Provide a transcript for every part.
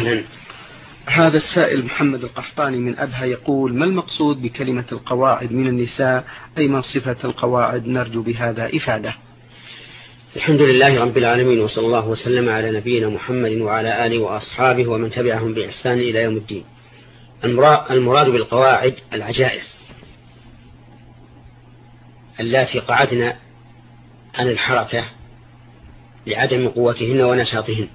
وسهلا. هذا السائل محمد القحطاني من أبها يقول: ما المقصود بكلمة القواعد من النساء؟ أي من صفة القواعد؟ نرجو بهذا إفادة. الحمد لله رب العالمين، وصلى الله وسلم على نبينا محمد وعلى آله وأصحابه ومن تبعهم بإحسان إلى يوم الدين. المراد بالقواعد العجائز اللاتي قعدن عن الحركة لعدم قوتهن ونشاطهن،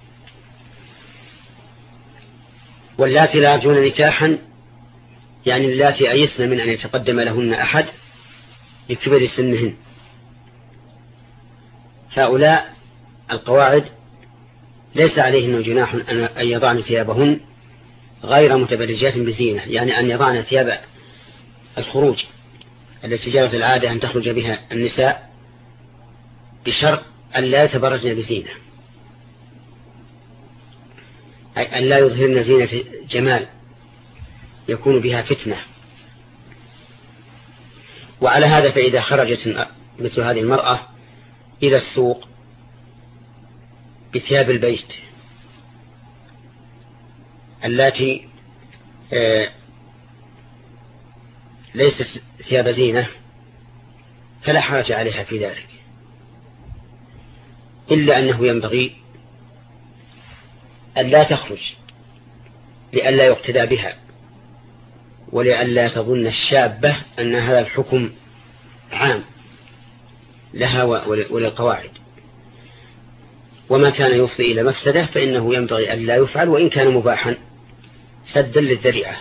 واللاتي لا يرجون نكاحا يعني اللاتي أيسن من أن يتقدم لهن أحد لكبر سنهن. هؤلاء القواعد ليس عليهن جناح أن يضعن ثيابهن غير متبرجات بزينة، يعني أن يضعن ثياب الخروج التي جرت العادة أن تخرج بها النساء، بشرط أن لا يتبرجن بزينة، أي أن لا يظهرن زينة جمال يكون بها فتنة. وعلى هذا فإذا خرجت مثل هذه المرأة إلى السوق بثياب البيت التي ليست ثياب زينة فلا حرج عليها في ذلك، إلا أنه ينبغي أن لا تخرج لئلا يقتدى بها، ولئلا تظن الشابة أن هذا الحكم عام لها وللقواعد، وما كان يفضي إلى مفسدة فإنه ينبغي أن لا يفعل وإن كان مباحا سدا للذريعة.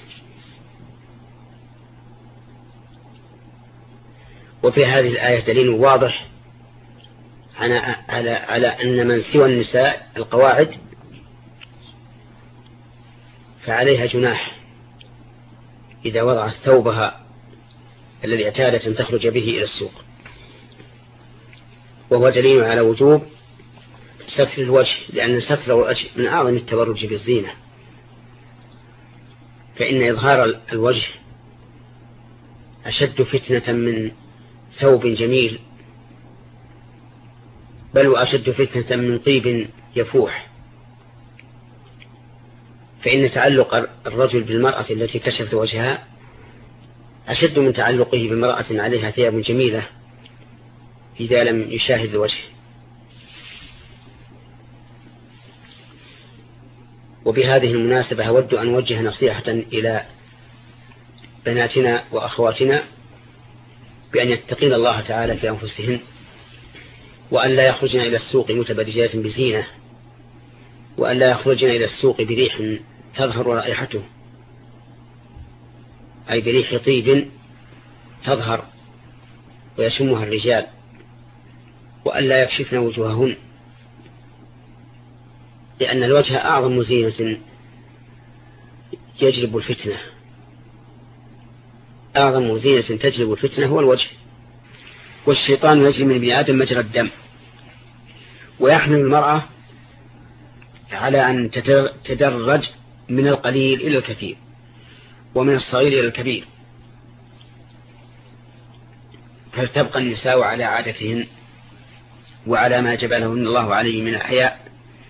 وفي هذه الآية دليل واضح على أن من سوى النساء القواعد فعليها جناح إذا وضعت ثوبها الذي اعتادت أن تخرج به إلى السوق، وهو دليل على وجوب ستر الوجه، لأن ستر الوجه من أعظم التبرج بالزينة، فإن إظهار الوجه أشد فتنة من ثوب جميل، بل وأشد فتنة من طيب يفوح. فإن تعلق الرجل بالمرأة التي كشفت وجهها أشد من تعلقه بامرأة عليها ثياب جميلة إذا لم يشاهد الوجه. وبهذه المناسبة أود أن أوجه نصيحة إلى بناتنا وأخواتنا بأن يتقين الله تعالى في أنفسهن، وأن لا يخرجن إلى السوق متبرجات بزينة، وأن لا يخرجن إلى السوق بريح تظهر رائحته، أي بريح طيب تظهر ويشمها الرجال، وأن لا يكشفن وجوههن، لأن الوجه أعظم زينة يجلب الفتنة. أعظم زينة تجلب الفتنة هو الوجه، والشيطان يجري من ابن آدم مجرى الدم، ويحمل المرأة على أن تدرج من القليل إلى الكثير، ومن الصغير إلى الكبير، فلتبقى النساء على عادتهن وعلى ما جبلهن الله عليه من الحياء،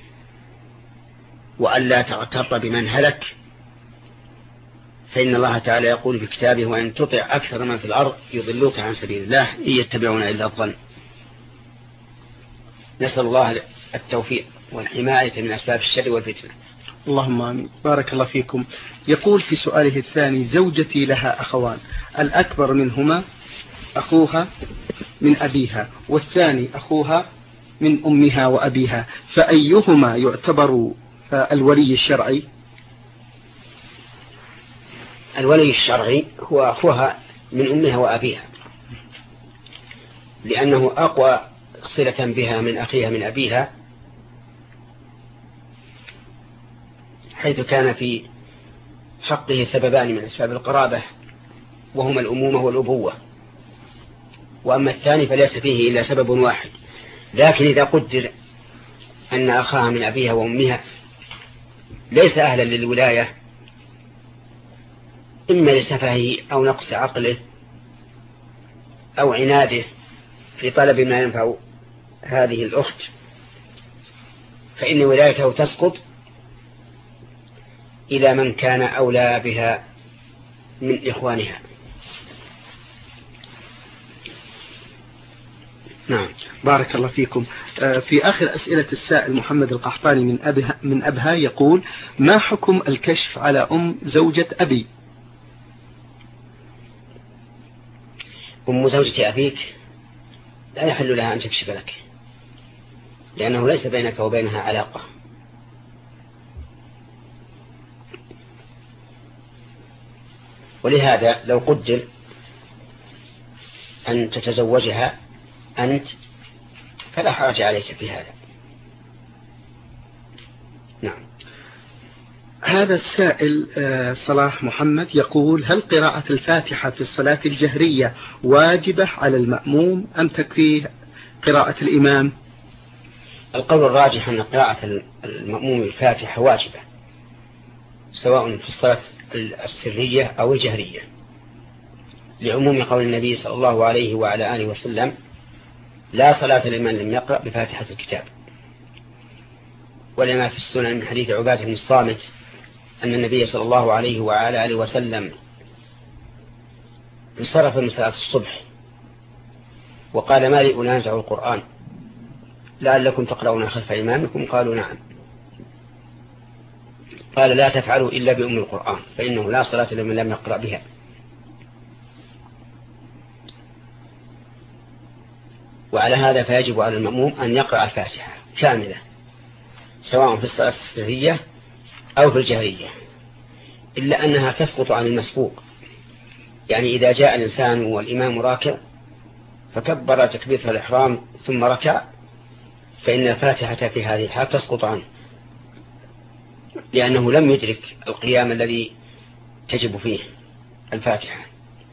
وأن لا تغتر بمن هلك، فإن الله تعالى يقول في كتابه: وإن تطع أكثر من في الأرض يضلوك عن سبيل الله إن يتبعون إلا الظن. نسأل الله التوفيق والحماية من أسباب الشر والفتنة. اللهم آمين. بارك الله فيكم. يقول في سؤاله الثاني: زوجتي لها أخوان، الأكبر منهما أخوها من أبيها، والثاني أخوها من أمها وأبيها، فأيهما يعتبر الولي الشرعي؟ الولي الشرعي هو أخوها من أمها وأبيها، لأنه أقوى صلة بها من أخيها من أبيها، حيث كان في حقه سببان من أسباب القرابة، وهما الأمومة والأبوة، وأما الثاني فليس فيه إلا سبب واحد. لكن إذا قدر أن أخاها من أبيها وأمها ليس أهلا للولاية، إما لسفهه أو نقص عقله أو عناده في طلب ما ينفع هذه الأخت، فإن ولايته تسقط إلى من كان أولى بها من إخوانها. نعم بارك الله فيكم. في آخر أسئلة السائل محمد القحطاني من أبها يقول: ما حكم الكشف على أم زوجة أبي؟ أم زوجة أبيك لا يحل لها أن تكشف لك، لأنه ليس بينك وبينها علاقة. ولهذا لو قدر أن تتزوجها أنت فلا حرج عليك في هذا. نعم. هذا السائل صلاح محمد يقول: هل قراءة الفاتحة في الصلاة الجهرية واجبة على المأموم أم تكفيه قراءة الإمام؟ القول الراجح أن قراءة المأموم الفاتحة واجبة، سواء في الصلاة السرية أو الجهرية، لعموم قول النبي صلى الله عليه وعلى آله وسلم: لا صلاة لمن لم يقرأ بفاتحة الكتاب. ولما في السنن من حديث عبادة بن الصامت أن النبي صلى الله عليه وعلى آله وسلم انصرف من صلاة الصبح وقال: ما لي أنازع القرآن لعلكم تقرؤون خلف إمامكم؟ قالوا: نعم. قال: لا تفعلوا إلا بأم القرآن فإنه لا صلاة لمن لم يقرأ بها. وعلى هذا فيجب على المأموم أن يقرأ الفاتحة كاملة، سواء في الصلاة السرية أو في الجهرية، إلا أنها تسقط عن المسبوق. يعني إذا جاء الإنسان والإمام راكع فكبر تكبيرة الإحرام ثم ركع، فإن الفاتحة في هذه الحال تسقط عنه، لأنه لم يدرك القيام الذي تجب فيه الفاتحة.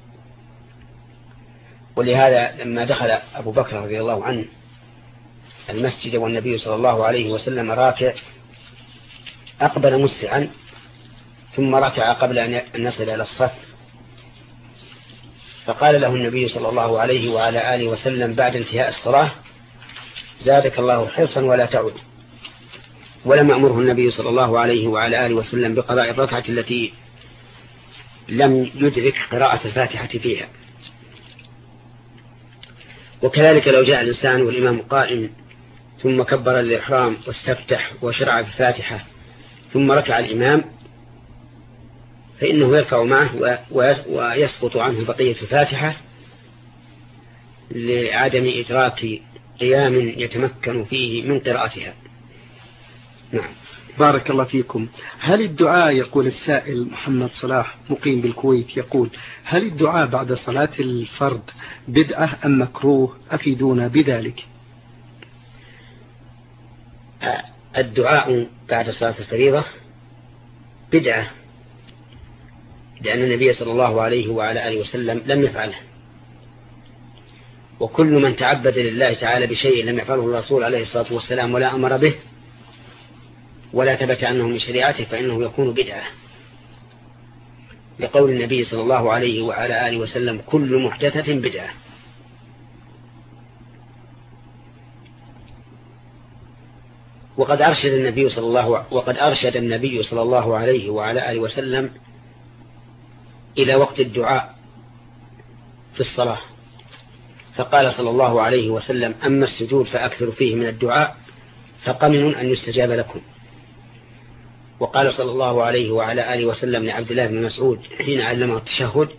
ولهذا لما دخل أبو بكر رضي الله عنه المسجد والنبي صلى الله عليه وسلم راكع أقبل مسرعا ثم ركع قبل أن يصل إلى الصف، فقال له النبي صلى الله عليه وعلى آله وسلم بعد انتهاء الصلاة: زادك الله حرصا ولا تعود. ولم يأمره النبي صلى الله عليه وعلى آله وسلم بقضاء الركعة التي لم يدرك قراءة الفاتحة فيها. وكذلك لو جاء الإنسان والإمام قائم ثم كبر الإحرام واستفتح وشرع في الفاتحة ثم ركع الإمام، فإنه يركع معه ويسقط عنه بقية الفاتحة لعدم إدراك قيام يتمكن فيه من قراءتها. نعم. بارك الله فيكم. هل الدعاء، يقول السائل محمد صلاح مقيم بالكويت، يقول: هل الدعاء بعد صلاة الفرض بدعة أم مكروه؟ أفيدونا بذلك. الدعاء بعد صلاة الفريضة بدعة، لأن النبي صلى الله عليه وعلى آله وسلم لم يفعله، وكل من تعبد لله تعالى بشيء لم يفعله الرسول عليه الصلاة والسلام ولا أمر به ولا ثبت أنه من شريعته فإنه يكون بدعة، لقول النبي صلى الله عليه وعلى آله وسلم: كل محدثة بدعة. وقد أرشد النبي صلى الله عليه وعلى آله وسلم إلى وقت الدعاء في الصلاة، فقال صلى الله عليه وسلم: أما السجود فأكثر فيه من الدعاء فقمن أن يستجاب لكم. وقال صلى الله عليه وعلى آله وسلم لعبد الله بن مسعود حين علمه التشهد،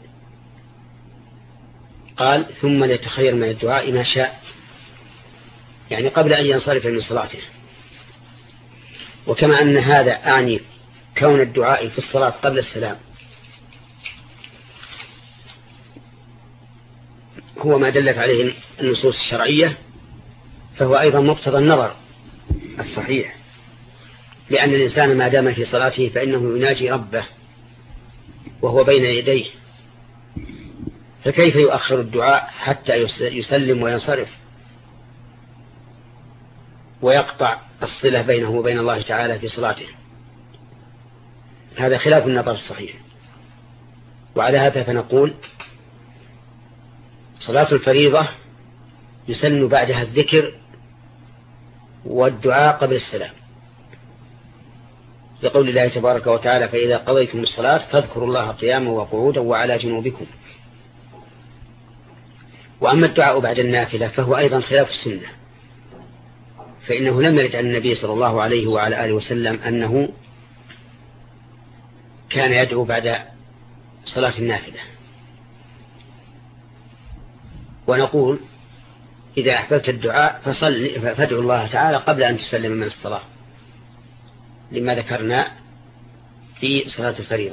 قال: ثم ليتخير من الدعاء ما شاء، يعني قبل أن ينصرف من صلاته. وكما أن هذا أعني كون الدعاء في الصلاة قبل السلام هو ما دلت عليه النصوص الشرعية، فهو أيضا مقتضى النظر الصحيح، لأن الإنسان ما دام في صلاته فإنه يناجي ربه وهو بين يديه، فكيف يؤخر الدعاء حتى يسلم وينصرف ويقطع الصلة بينه وبين الله تعالى في صلاته؟ هذا خلاف النظر الصحيح. وعلى هذا فنقول: صلاة الفريضة يسن بعدها الذكر والدعاء قبل السلام، بقول الله تبارك وتعالى فإذا قضيتم الصلاة فاذكروا الله قياما وقعودا وعلى جنوبكم. وأما الدعاء بعد النافلة فهو أيضا خلاف السنة، فإنه لم يرد عن النبي صلى الله عليه وعلى آله وسلم أنه كان يدعو بعد صلاة النافلة. ونقول إذا أحببت الدعاء فادعو الله تعالى قبل أن تسلم من الصلاة، لما ذكرنا في صلاة الفريضة.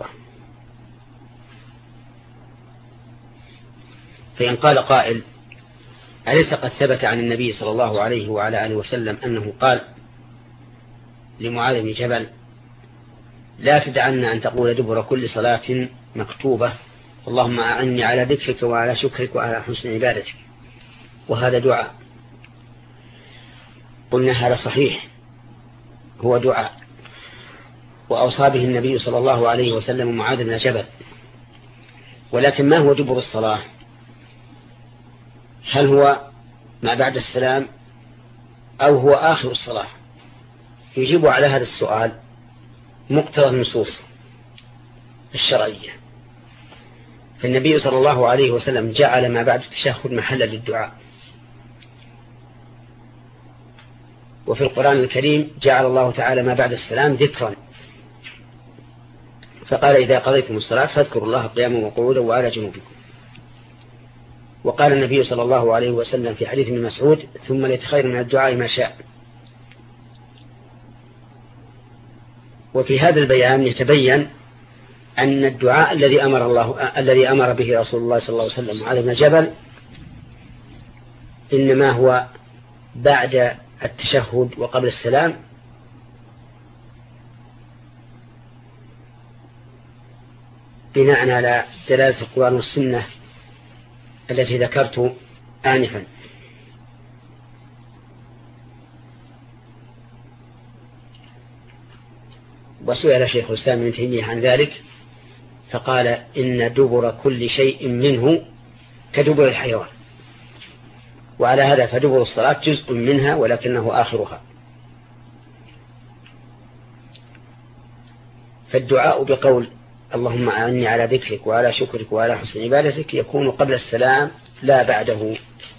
فإن قال قائل أليس قد ثبت عن النبي صلى الله عليه وعلى آله وسلم أنه قال لمعاذ بن جبل لا تدعنا أن تقول دبر كل صلاة مكتوبة اللهم أعني على ذكرك وعلى شكرك وعلى حسن عبادتك، وهذا دعاء. قلنا هذا صحيح، هو دعاء، وأوصى به النبي صلى الله عليه وسلم معاذ بن جبل. ولكن ما هو دبر الصلاة؟ هل هو ما بعد السلام أو هو آخر الصلاة؟ يجيب على هذا السؤال مقتضى النصوص الشرعية. فالنبي صلى الله عليه وسلم جعل ما بعد التشهد محلا للدعاء، وفي القرآن الكريم جعل الله تعالى ما بعد السلام ذكرا، فقال إذا قضيتم الصلاة فاذكروا الله قياما وقعودا وعلى جنوبكم. وقال النبي صلى الله عليه وسلم في حديث ابن مسعود ثم ليتخير من الدعاء ما شاء. وفي هذا البيان يتبين أن الدعاء الذي أمر به رسول الله صلى الله عليه وسلم معاذ بن جبل إنما هو بعد التشهد وقبل السلام، بناء على دلالة القرآن والسنة التي ذكرت آنفا. وسئل شيخ الإسلام ابن تيمية عن ذلك فقال إن دبر كل شيء منه كدبر الحيوان، وعلى هذا فدبر الصلاة جزء منها ولكنه آخرها. فالدعاء بقول اللهم أعني على ذكرك وعلى شكرك وعلى حسن عبادتك يكون قبل السلام لا بعده.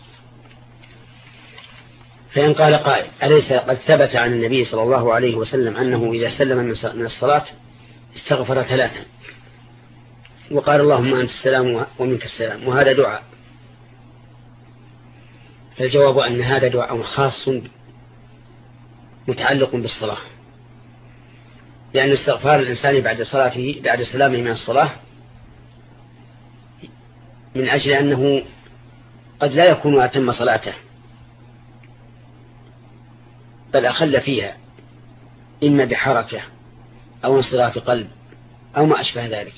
فإن قال قائل أليس قد ثبت عن النبي صلى الله عليه وسلم أنه إذا سلم من الصلاة استغفر 3 وقال اللهم أنت السلام ومنك السلام، وهذا دعاء؟ فالجواب أن هذا دعاء خاص متعلق بالصلاة، لأن استغفار الإنسان بعد سلامه من الصلاة من أجل أنه قد لا يكون أتم صلاته بل أخل فيها إما بحركة أو انصراف قلب أو ما أشبه ذلك.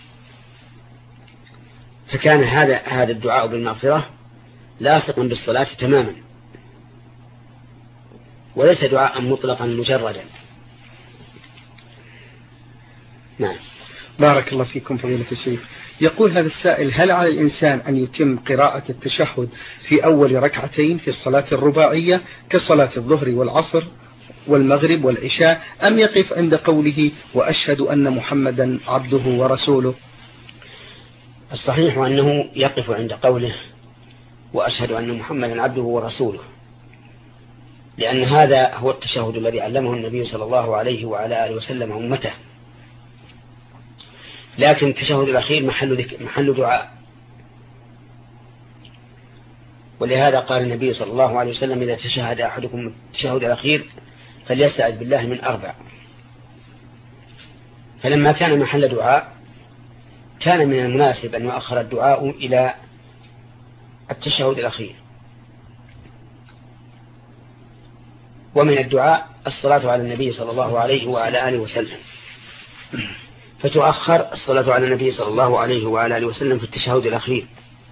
فكان هذا الدعاء بالمغفرة لاصقا بالصلاة تماما، وليس دعاء مطلقا مجردا. نعم. بارك الله فيكم فضيلة الشيخ. يقول هذا السائل هل على الإنسان أن يتم قراءة التشهد في أول ركعتين في الصلاة الرباعية كصلاة الظهر والعصر والمغرب والعشاء، أم يقف عند قوله وأشهد أن محمدا عبده ورسوله؟ الصحيح أنه يقف عند قوله وأشهد أن محمدا عبده ورسوله، لأن هذا هو التشهد الذي علمه النبي صلى الله عليه وعلى آله وسلم أمته. لكن التشهد الأخير محل دعاء، ولهذا قال النبي صلى الله عليه وسلم إذا تشهد أحدكم التشهد الأخير فليستعذ بالله من 4. فلما كان محل دعاء كان من المناسب أن يؤخر الدعاء إلى التشهد الأخير. ومن الدعاء الصلاة على النبي صلى الله عليه وعلى آله وسلم، فتؤخر الصلاة على النبي صلى الله عليه وعلى آله وسلم في التشهد الأخير.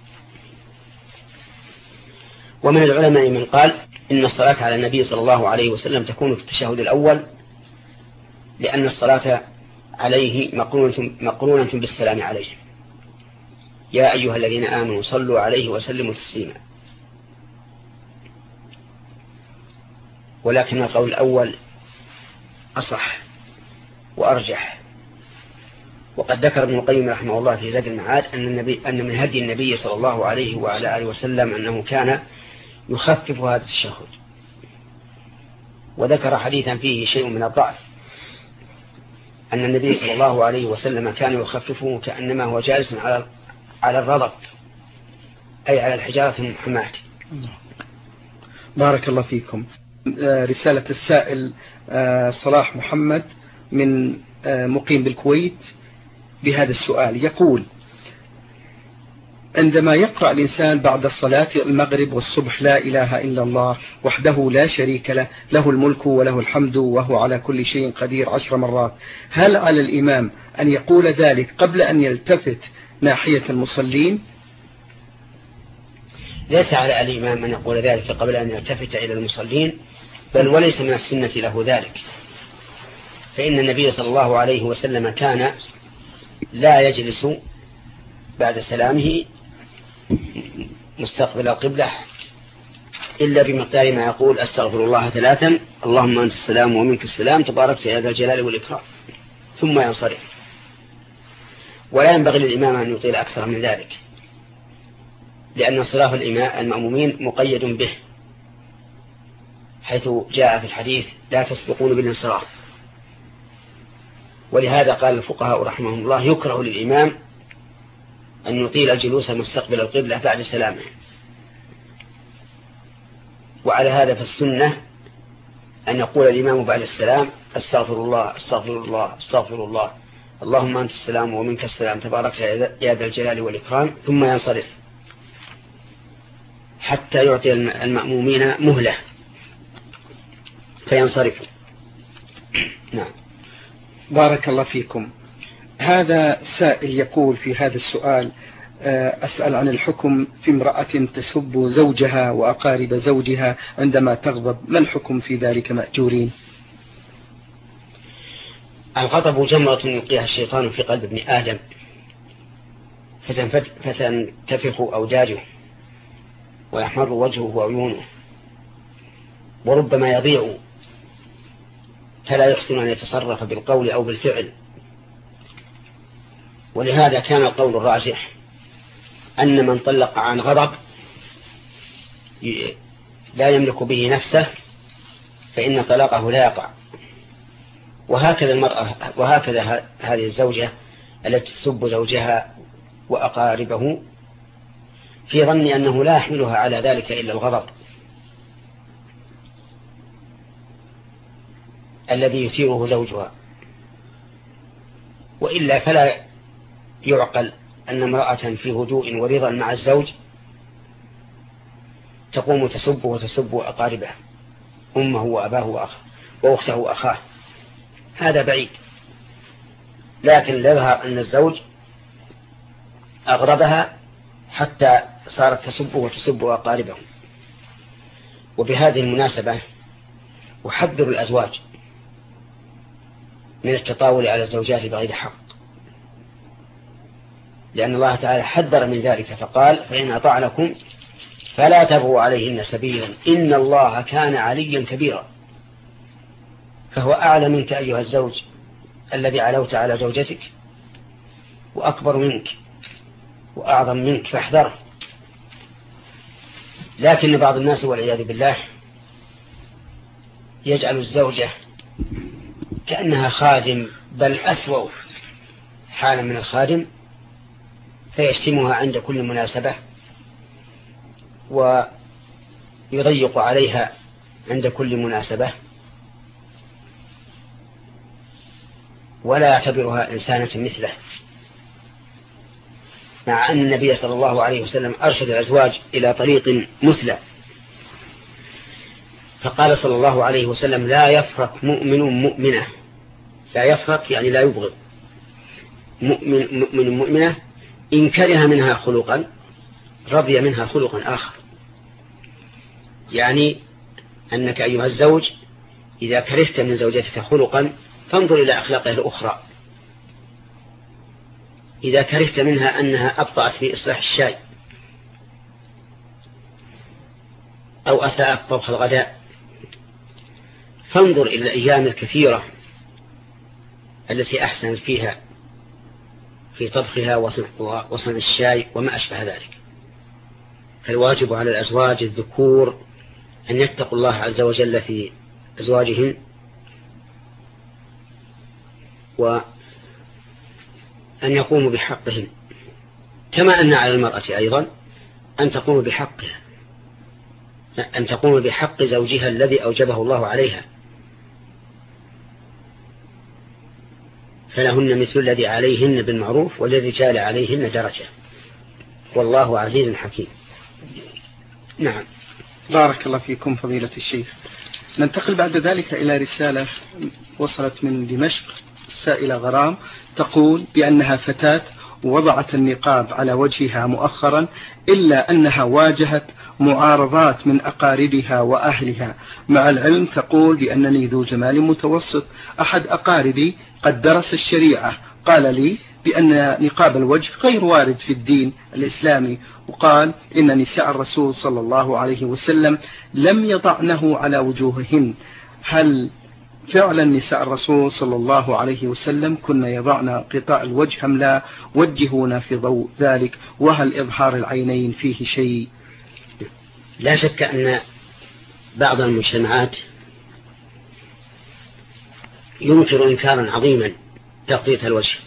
ومن العلماء من قال إن الصلاة على النبي صلى الله عليه وسلم تكون في التشهد الأول، لأن الصلاة عليه مقرونة بالسلام عليه، يا أيها الذين آمنوا صلوا عليه وسلموا تسليما. ولكن القول الأول أصح، وأرجح. وقد ذكر ابن القيم رحمه الله في زاد المعاد أن من هدي النبي صلى الله عليه وعلى آله وسلم أنه كان يخفف هذا التشهد، وذكر حديثا فيه شيء من الضعف أن النبي صلى الله عليه وسلم كان يخففه كأنما هو جالس على الرضب، أي على الحجارة المحماة. بارك الله فيكم. رسالة السائل صلاح محمد من مقيم بالكويت بهذا السؤال، يقول: عندما يقرأ الإنسان بعد صلاة المغرب والصبح لا إله إلا الله وحده لا شريك له، له الملك وله الحمد وهو على كل شيء قدير 10 مرات، هل على الإمام أن يقول ذلك قبل أن يلتفت ناحية المصلين؟ ليس على الإمام أن يقول ذلك قبل أن يلتفت إلى المصلين، بل وليس من السنة له ذلك، فإن النبي صلى الله عليه وسلم كان لا يجلس بعد سلامه مستقبل القبلة إلا بمقدار ما يقول: أستغفر الله 3، اللهم أنت السلام ومنك السلام، تباركت يا ذا الجلال والإكرام، ثم ينصرف. ولا ينبغي للإمام أن يطيل أكثر من ذلك، لأن انصراف المأمومين مقيد به، حيث جاء في الحديث: لا تسبقون بالانصراف. ولهذا قال الفقهاء رحمهم الله: يكره للإمام أن يطيل الجلوس مستقبل القبلة بعد سلامه. وعلى هذا فالسنة أن يقول الإمام بعد السلام: أستغفر الله أستغفر الله أستغفر الله، اللهم أنت السلام ومنك السلام، تبارك يا ذا الجلال والإكرام، ثم ينصرف حتى يعطي المأمومين مهلة فينصرفوا. نعم. بارك الله فيكم. هذا سائل يقول في هذا السؤال: أسأل عن الحكم في امرأة تسب زوجها وأقارب زوجها عندما تغضب، ما الحكم في ذلك مأجورين؟ الغضب جمرة يلقيها الشيطان في قلب ابن آدم فتنتفخ أوداجه ويحمر وجهه وعيونه، وربما يضيع فلا يحسن أن يتصرف بالقول أو بالفعل. ولهذا كان القول الراجح أن من طلق عن غضب لا يملك به نفسه فإن طلاقه لا يقع. وهكذا المرأة، وهكذا هذه الزوجة التي تسب زوجها وأقاربه في ظن أنه لا يحملها على ذلك إلا الغضب الذي يثيره زوجها، وإلا فلا يعقل أن امرأة في هدوء ورضا مع الزوج تقوم تسب وتسب أقاربه، أمه وأباه وأخته وأخاه، هذا بعيد. لكن يظهر أن الزوج أغضبها حتى صارت تسب وتسب أقاربه. وبهذه المناسبة أحذر الأزواج من التطاول على الزوجات بغير حق، لأن الله تعالى حذر من ذلك فقال: فإن أطعنكم فلا تبغوا عليهن سبيلا إن الله كان عليا كبيرا. فهو أعلى منك أيها الزوج الذي علوت على زوجتك، وأكبر منك وأعظم منك، فاحذره. لكن بعض الناس والعياذ بالله يجعل الزوجة كأنها خادم، بل أسوأ حالا من الخادم، فيشتمها عند كل مناسبة ويضيق عليها عند كل مناسبة، ولا يعتبرها إنسانة مثله، مع أن النبي صلى الله عليه وسلم أرشد الأزواج إلى طريق مثلى، فقال صلى الله عليه وسلم: لا يفرق مؤمن مؤمنة. لا يفرق يعني لا يبغض. مؤمن مؤمنة إن كره منها خلقا رضي منها خلقا آخر. يعني أنك أيها الزوج إذا كرهت من زوجتك خلقا فانظر إلى أخلاقها الأخرى. إذا كرهت منها أنها أبطأت في إصلاح الشاي أو أساءت طبخ الغداء، فانظر إلى الأيام الكثيرة التي أحسنت فيها في طبخها وصنع الشاي وما أشبه ذلك. فالواجب على الأزواج الذكور أن يتقوا الله عز وجل في أزواجهم، وأن يقوموا بحقهم، كما أن على المرأة أيضا أن تقوم بحقها، أن تقوم بحق زوجها الذي أوجبه الله عليها، فلهن مثل الذي عليهن بالمعروف وللرجال عليهن درجة، والله عزيز حكيم. نعم. بارك الله فيكم فضيلة الشيخ. ننتقل بعد ذلك إلى رسالة وصلت من دمشق، السائلة غرام تقول بأنها فتاة وضعت النقاب على وجهها مؤخرا، إلا أنها واجهت معارضات من أقاربها وأهلها، مع العلم تقول بأنني ذو جمال متوسط. أحد أقاربي قد درس الشريعة قال لي بأن نقاب الوجه غير وارد في الدين الإسلامي، وقال إن نساء الرسول صلى الله عليه وسلم لم يضعنه على وجوههن. هل فعلا نساء الرسول صلى الله عليه وسلم كن يضعن غطاء الوجه أم لا؟ وجهونا في ضوء ذلك، وهل إظهار العينين فيه شيء؟ لا شك أن بعض المجتمعات ينكر إنكارا عظيما تغطية الوجه،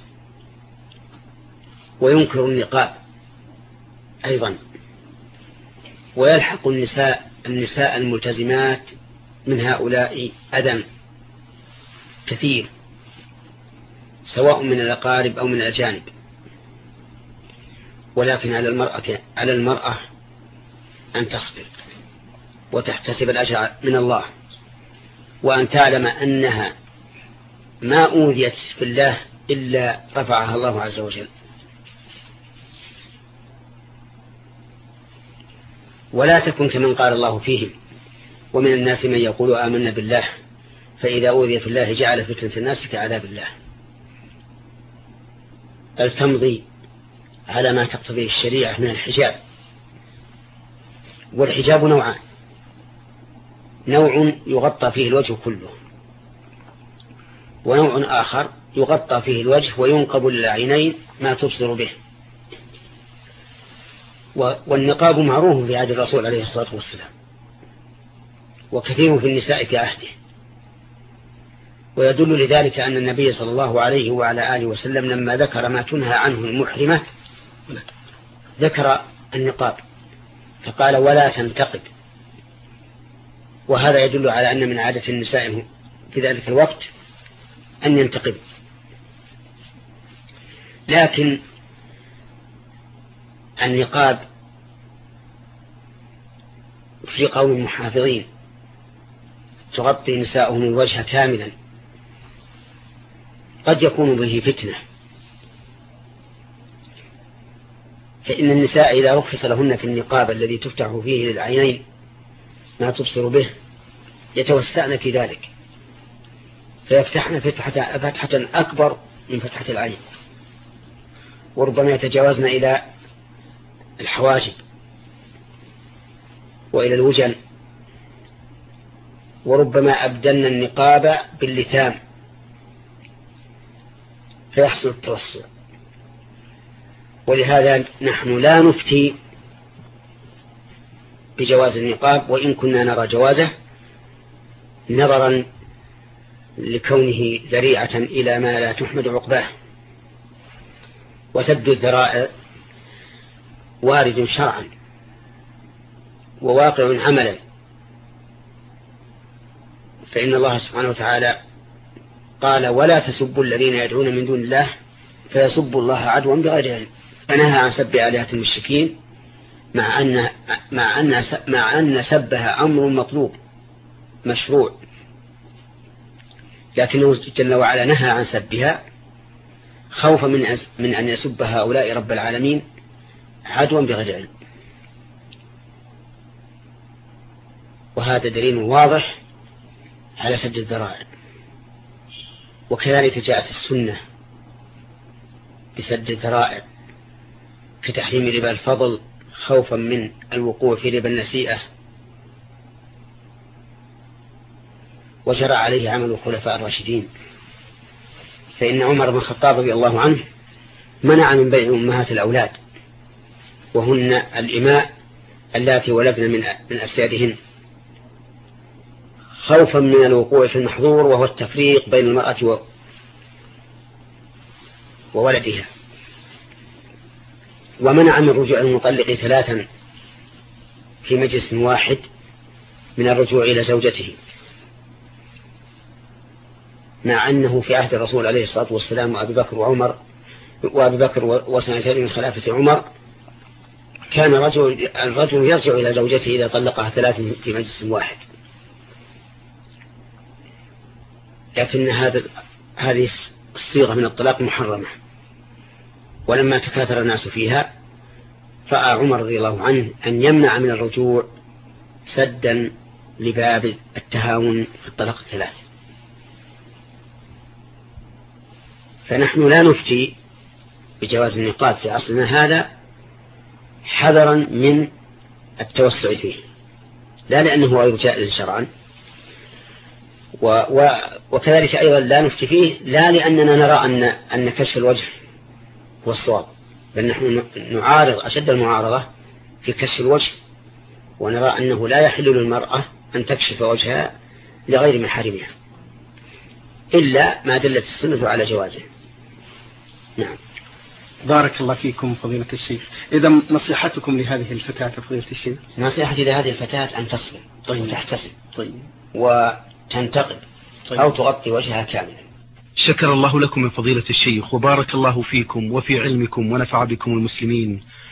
وينكر النقاب أيضا، ويلحق النساء الملتزمات من هؤلاء أذى كثير، سواء من الأقارب أو من الأجانب. ولكن على المرأة أن تصبر وتحتسب الأجر من الله، وأن تعلم أنها ما أوذيت في الله إلا رفعها الله عز وجل. ولا تكن كمن قال الله فيهم: ومن الناس من يقول آمنا بالله فإذا أوذي في الله جعل فتنة الناس كعذاب الله. بل تمضي على ما تقتضيه الشريعة من الحجاب. والحجاب نوعان: نوع يغطى فيه الوجه كله، ونوع آخر يغطى فيه الوجه وينقب للعينين ما تبصر به. والنقاب معروف في عهد الرسول عليه الصلاة والسلام، وكثير في النساء في عهده. ويدل لذلك أن النبي صلى الله عليه وعلى آله وسلم لما ذكر ما تنهى عنه المحرمة ذكر النقاب، فقال: ولا تنتقب. وهذا يدل على أن من عادة النساء في ذلك الوقت أن ينتقب. لكن النقاب في قوم محافظين تغطي نساؤهم الوجه كاملا قد يكون به فتنة، فإن النساء إذا رخص لهن في النقاب الذي تفتح فيه للعينين ما تبصر به يتوسعن في ذلك، فيفتحن فتحة أكبر من فتحة العين، وربما يتجاوزن إلى الحواجب وإلى الوجن، وربما أبدلن النقاب باللثام فيحصل التوسع. ولهذا نحن لا نفتي بجواز النقاب، وإن كنا نرى جوازه نظرا لكونه ذريعة إلى ما لا تحمد عقباه. وسد الذرائع وارد شرعا وواقع عملا، فإن الله سبحانه وتعالى قال: ولا تسبوا الذين يدعون من دون الله فيسبوا الله عدوا بغير علم. فنهى عن سب آلهة المشركين مع أن سبها أمر مطلوب مشروع، لكنه جل وعلا نهى عن سبها خوفا من أن يسب هؤلاء رب العالمين عدوا بغير علم. وهذا دليل واضح على سد الذرائع. وكذلك جاءت السنة بسد الذرائع في تحريم ربا الفضل خوفا من الوقوع في ربا النسيئة، وجرى عليه عمل الخلفاء الراشدين. فإن عمر بن الخطاب رضي الله عنه منع من بيع أمهات الأولاد وهن الإماء اللاتي ولدن من أسيادهن خوفا من الوقوع في المحظور وهو التفريق بين المرأة وولدها. ومنع من رجوع المطلق 3 في مجلس واحد من الرجوع إلى زوجته، مع أنه في عهد الرسول عليه الصلاة والسلام وأبي بكر وسنتين من خلافة عمر كان الرجل يرجع إلى زوجته إذا طلقها 3 في مجلس واحد. لكن هذه الصيغة من الطلاق محرمة، ولما تكاثر الناس فيها رأى عمر رضي الله عنه أن يمنع من الرجوع سدا لباب التهاون في الطلاق 3. فنحن لا نفتي بجواز النقاب في عصرنا هذا حذرا من التوسع فيه، لا لأنه غير جائز شرعا، وكذلك أيضا لا نفتي فيه لا لأننا نرى أن كشف الوجه هو الصواب، بل نحن نعارض أشد المعارضة في كشف الوجه، ونرى أنه لا يحل للمرأة أن تكشف وجهها لغير محارمها إلا ما دلت السنة على جوازه. نعم. بارك الله فيكم فضيلة الشيخ. إذا نصيحتكم لهذه الفتاة فضيلة الشيخ؟ نصيحتي لهذه الفتاة أن تصبر وتحتسب وتنتقد أو تغطي وجهها كاملا. شكر الله لكم من فضيلة الشيخ وبارك الله فيكم وفي علمكم ونفع بكم المسلمين.